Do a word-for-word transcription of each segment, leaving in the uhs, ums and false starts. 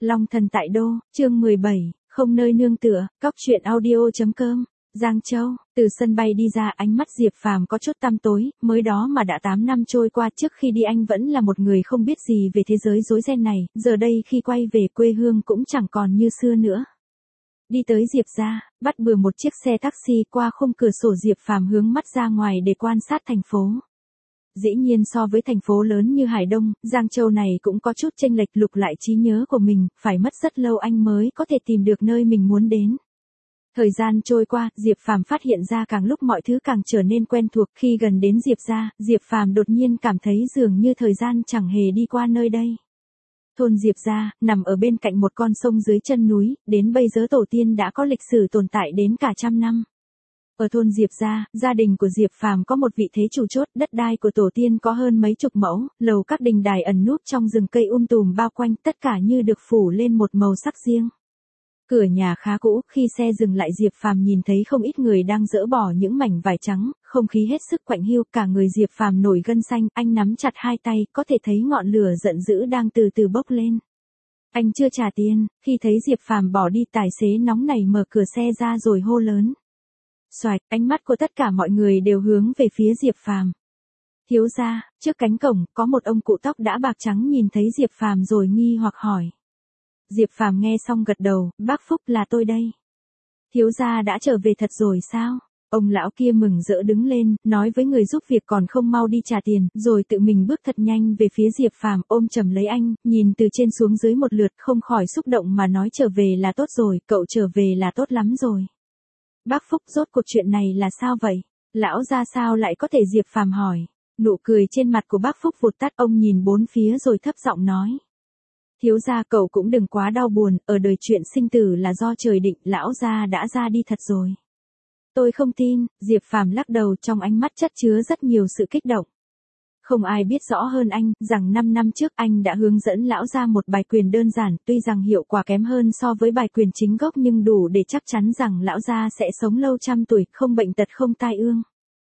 Long thần tại đô, chương mười bảy, không nơi nương tựa, cóc truyện audio.com, Giang Châu, từ sân bay đi ra ánh mắt Diệp Phàm có chút tăm tối, mới đó mà đã tám năm trôi qua, trước khi đi anh vẫn là một người không biết gì về thế giới rối ren này, giờ đây khi quay về quê hương cũng chẳng còn như xưa nữa. Đi tới Diệp gia, bắt bừa một chiếc xe taxi qua khung cửa sổ, Diệp Phàm hướng mắt ra ngoài để quan sát thành phố. Dĩ nhiên so với thành phố lớn như Hải Đông, Giang Châu này cũng có chút chênh lệch. Lục lại trí nhớ của mình, phải mất rất lâu anh mới có thể tìm được nơi mình muốn đến. Thời gian trôi qua, Diệp Phàm phát hiện ra càng lúc mọi thứ càng trở nên quen thuộc. Khi gần đến Diệp gia, Diệp Phàm đột nhiên cảm thấy dường như thời gian chẳng hề đi qua nơi đây. Thôn Diệp gia, nằm ở bên cạnh một con sông dưới chân núi, đến bây giờ tổ tiên đã có lịch sử tồn tại đến cả trăm năm. Ở thôn Diệp gia, gia đình của Diệp Phàm có một vị thế chủ chốt, đất đai của tổ tiên có hơn mấy chục mẫu, lầu các đình đài ẩn núp trong rừng cây um tùm bao quanh, tất cả như được phủ lên một màu sắc riêng. Cửa nhà khá cũ, khi xe dừng lại Diệp Phàm nhìn thấy không ít người đang dỡ bỏ những mảnh vải trắng, không khí hết sức quạnh hiu, cả người Diệp Phàm nổi gân xanh, anh nắm chặt hai tay, có thể thấy ngọn lửa giận dữ đang từ từ bốc lên. Anh chưa trả tiền, khi thấy Diệp Phàm bỏ đi, tài xế nóng nảy mở cửa xe ra rồi hô lớn. Xoạch, ánh mắt của tất cả mọi người đều hướng về phía Diệp Phàm. Thiếu gia, trước cánh cổng, có một ông cụ tóc đã bạc trắng nhìn thấy Diệp Phàm rồi nghi hoặc hỏi. Diệp Phàm nghe xong gật đầu, bác Phúc, là tôi đây. Thiếu gia đã trở về thật rồi sao? Ông lão kia mừng rỡ đứng lên, nói với người giúp việc còn không mau đi trả tiền, rồi tự mình bước thật nhanh về phía Diệp Phàm, ôm chầm lấy anh, nhìn từ trên xuống dưới một lượt, không khỏi xúc động mà nói, trở về là tốt rồi, cậu trở về là tốt lắm rồi. Bác Phúc, rốt cuộc chuyện này là sao vậy? Lão gia sao lại có thể? Diệp Phàm hỏi. Nụ cười trên mặt của bác Phúc vụt tắt, ông nhìn bốn phía rồi thấp giọng nói. Thiếu gia, cậu cũng đừng quá đau buồn, ở đời chuyện sinh tử là do trời định, lão gia đã ra đi thật rồi. Tôi không tin, Diệp Phàm lắc đầu, trong ánh mắt chất chứa rất nhiều sự kích động. Không ai biết rõ hơn anh, rằng năm năm trước anh đã hướng dẫn lão gia một bài quyền đơn giản, tuy rằng hiệu quả kém hơn so với bài quyền chính gốc nhưng đủ để chắc chắn rằng lão gia sẽ sống lâu trăm tuổi, không bệnh tật không tai ương.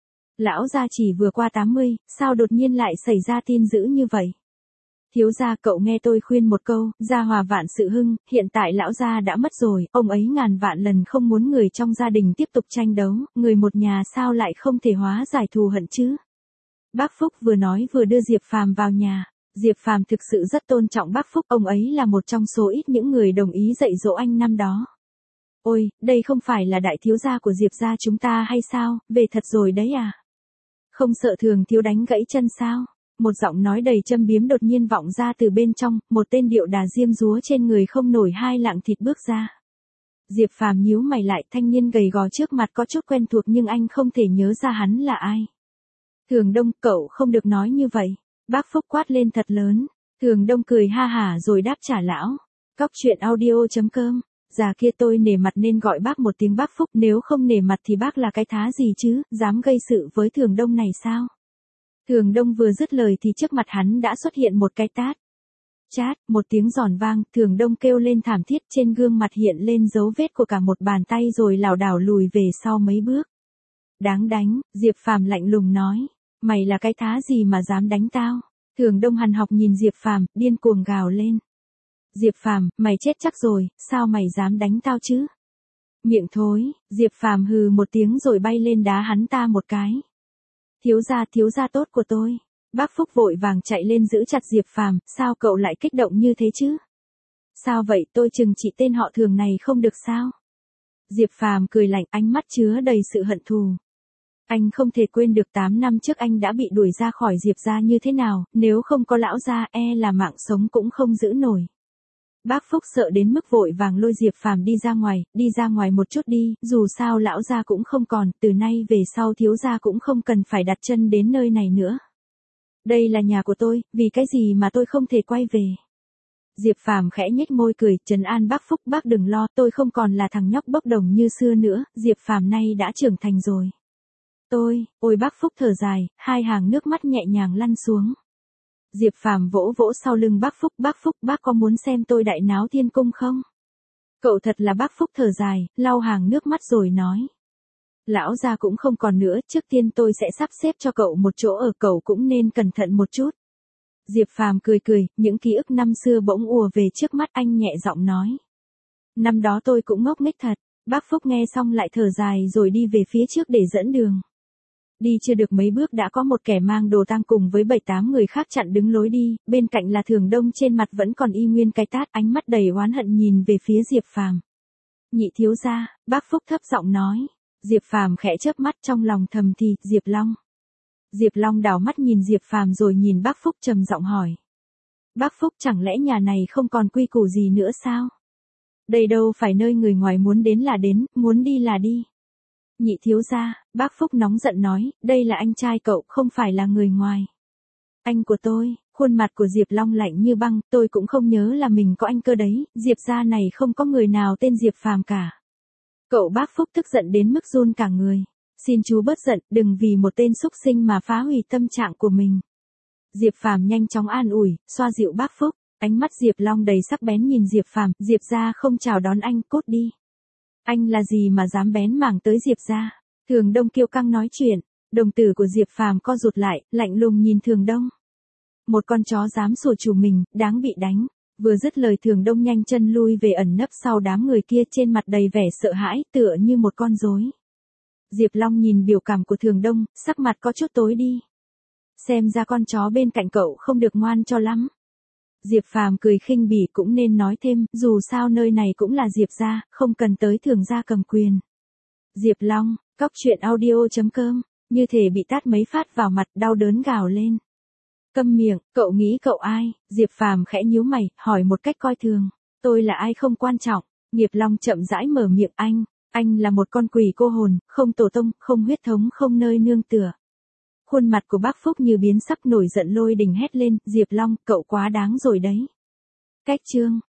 Lão gia chỉ vừa qua tám mươi, sao đột nhiên lại xảy ra tin dữ như vậy? Thiếu gia, cậu nghe tôi khuyên một câu, gia hòa vạn sự hưng, hiện tại lão gia đã mất rồi, ông ấy ngàn vạn lần không muốn người trong gia đình tiếp tục tranh đấu, người một nhà sao lại không thể hóa giải thù hận chứ? Bác Phúc vừa nói vừa đưa Diệp Phàm vào nhà. Diệp Phàm thực sự rất tôn trọng bác Phúc, ông ấy là một trong số ít những người đồng ý dạy dỗ anh năm đó. Ôi, đây không phải là đại thiếu gia của Diệp gia chúng ta hay sao, về thật rồi đấy à? Không sợ thường thiếu đánh gãy chân sao? Một giọng nói đầy châm biếm đột nhiên vọng ra từ bên trong, một tên điệu đà diêm dúa trên người không nổi hai lạng thịt bước ra. Diệp Phàm nhíu mày lại, thanh niên gầy gò trước mặt có chút quen thuộc nhưng anh không thể nhớ ra hắn là ai. Thường Đông, cậu không được nói như vậy. Bác Phúc quát lên thật lớn. Thường Đông cười ha hả rồi đáp trả lão. Cóc truyện audio.com, già kia, tôi nể mặt nên gọi bác một tiếng bác Phúc, nếu không nể mặt thì bác là cái thá gì chứ, dám gây sự với Thường Đông này sao? Thường Đông vừa dứt lời thì trước mặt hắn đã xuất hiện một cái tát. Chát, một tiếng giòn vang, Thường Đông kêu lên thảm thiết, trên gương mặt hiện lên dấu vết của cả một bàn tay rồi lảo đảo lùi về sau mấy bước. Đáng đánh, Diệp Phàm lạnh lùng nói. Mày là cái thá gì mà dám đánh tao? Thường Đông hằn học nhìn Diệp Phàm, điên cuồng gào lên. Diệp Phàm, mày chết chắc rồi, sao mày dám đánh tao chứ? Miệng thối, Diệp Phàm hừ một tiếng rồi bay lên đá hắn ta một cái. Thiếu gia, thiếu gia tốt của tôi. Bác Phúc vội vàng chạy lên giữ chặt Diệp Phàm, sao cậu lại kích động như thế chứ? Sao vậy, tôi chừng trị tên họ Thường này không được sao? Diệp Phàm cười lạnh, ánh mắt chứa đầy sự hận thù. Anh không thể quên được tám năm trước anh đã bị đuổi ra khỏi Diệp gia như thế nào, nếu không có lão gia e là mạng sống cũng không giữ nổi. Bác Phúc sợ đến mức vội vàng lôi Diệp Phàm đi ra ngoài, đi ra ngoài một chút đi, dù sao lão gia cũng không còn, từ nay về sau thiếu gia cũng không cần phải đặt chân đến nơi này nữa. Đây là nhà của tôi, vì cái gì mà tôi không thể quay về? Diệp Phàm khẽ nhếch môi cười, trấn an bác Phúc, bác đừng lo, tôi không còn là thằng nhóc bốc đồng như xưa nữa, Diệp Phàm nay đã trưởng thành rồi. Tôi, ôi bác Phúc thở dài, hai hàng nước mắt nhẹ nhàng lăn xuống. Diệp Phàm vỗ vỗ sau lưng bác Phúc, bác Phúc, bác có muốn xem tôi đại náo thiên cung không? Cậu thật là bác Phúc thở dài, lau hàng nước mắt rồi nói. Lão gia cũng không còn nữa, trước tiên tôi sẽ sắp xếp cho cậu một chỗ ở, cậu cũng nên cẩn thận một chút. Diệp Phàm cười cười, những ký ức năm xưa bỗng ùa về trước mắt, anh nhẹ giọng nói. Năm đó tôi cũng ngốc nghếch thật. Bác Phúc nghe xong lại thở dài rồi đi về phía trước để dẫn đường. Đi chưa được mấy bước đã có một kẻ mang đồ tang cùng với bảy tám người khác chặn đứng lối đi, bên cạnh là Thường Đông, trên mặt vẫn còn y nguyên cái tát, ánh mắt đầy oán hận nhìn về phía Diệp Phàm. Nhị thiếu gia, bác Phúc thấp giọng nói. Diệp Phàm khẽ chớp mắt, trong lòng thầm thì, Diệp Long. Diệp Long đảo mắt nhìn Diệp Phàm rồi nhìn bác Phúc trầm giọng hỏi. Bác Phúc, chẳng lẽ nhà này không còn quy củ gì nữa sao? Đây đâu phải nơi người ngoài muốn đến là đến, muốn đi là đi. Nhị thiếu gia, bác Phúc nóng giận nói, đây là anh trai cậu, không phải là người ngoài. Anh của tôi. Khuôn mặt của Diệp Long lạnh như băng, tôi cũng không nhớ là mình có anh cơ đấy, Diệp gia này không có người nào tên Diệp Phàm cả. Cậu bác Phúc tức giận đến mức run cả người. Xin chú bớt giận, đừng vì một tên xúc sinh mà phá hủy tâm trạng của mình. Diệp Phàm nhanh chóng an ủi, xoa dịu bác Phúc, ánh mắt Diệp Long đầy sắc bén nhìn Diệp Phàm, Diệp gia không chào đón anh, cút đi. Anh là gì mà dám bén mảng tới Diệp gia? Thường Đông kiêu căng nói chuyện, đồng tử của Diệp Phàm co rụt lại, lạnh lùng nhìn Thường Đông. Một con chó dám sủa chủ mình, đáng bị đánh. Vừa dứt lời Thường Đông nhanh chân lui về ẩn nấp sau đám người kia, trên mặt đầy vẻ sợ hãi, tựa như một con rối. Diệp Long nhìn biểu cảm của Thường Đông, sắc mặt có chút tối đi. Xem ra con chó bên cạnh cậu không được ngoan cho lắm. Diệp Phàm cười khinh bỉ, cũng nên nói thêm, dù sao nơi này cũng là Diệp gia, không cần tới Thường gia cầm quyền. Diệp Long, cóc truyện audio chấm com, như thể bị tát mấy phát vào mặt, đau đớn gào lên. Câm miệng, cậu nghĩ cậu ai? Diệp Phàm khẽ nhíu mày, hỏi một cách coi thường. Tôi là ai không quan trọng. Diệp Long chậm rãi mở miệng, anh, anh là một con quỷ cô hồn, không tổ tông, không huyết thống, không nơi nương tựa. Khuôn mặt của bác Phúc như biến sắc, nổi giận lôi đình hét lên, Diệp Long, cậu quá đáng rồi đấy. Cách chương.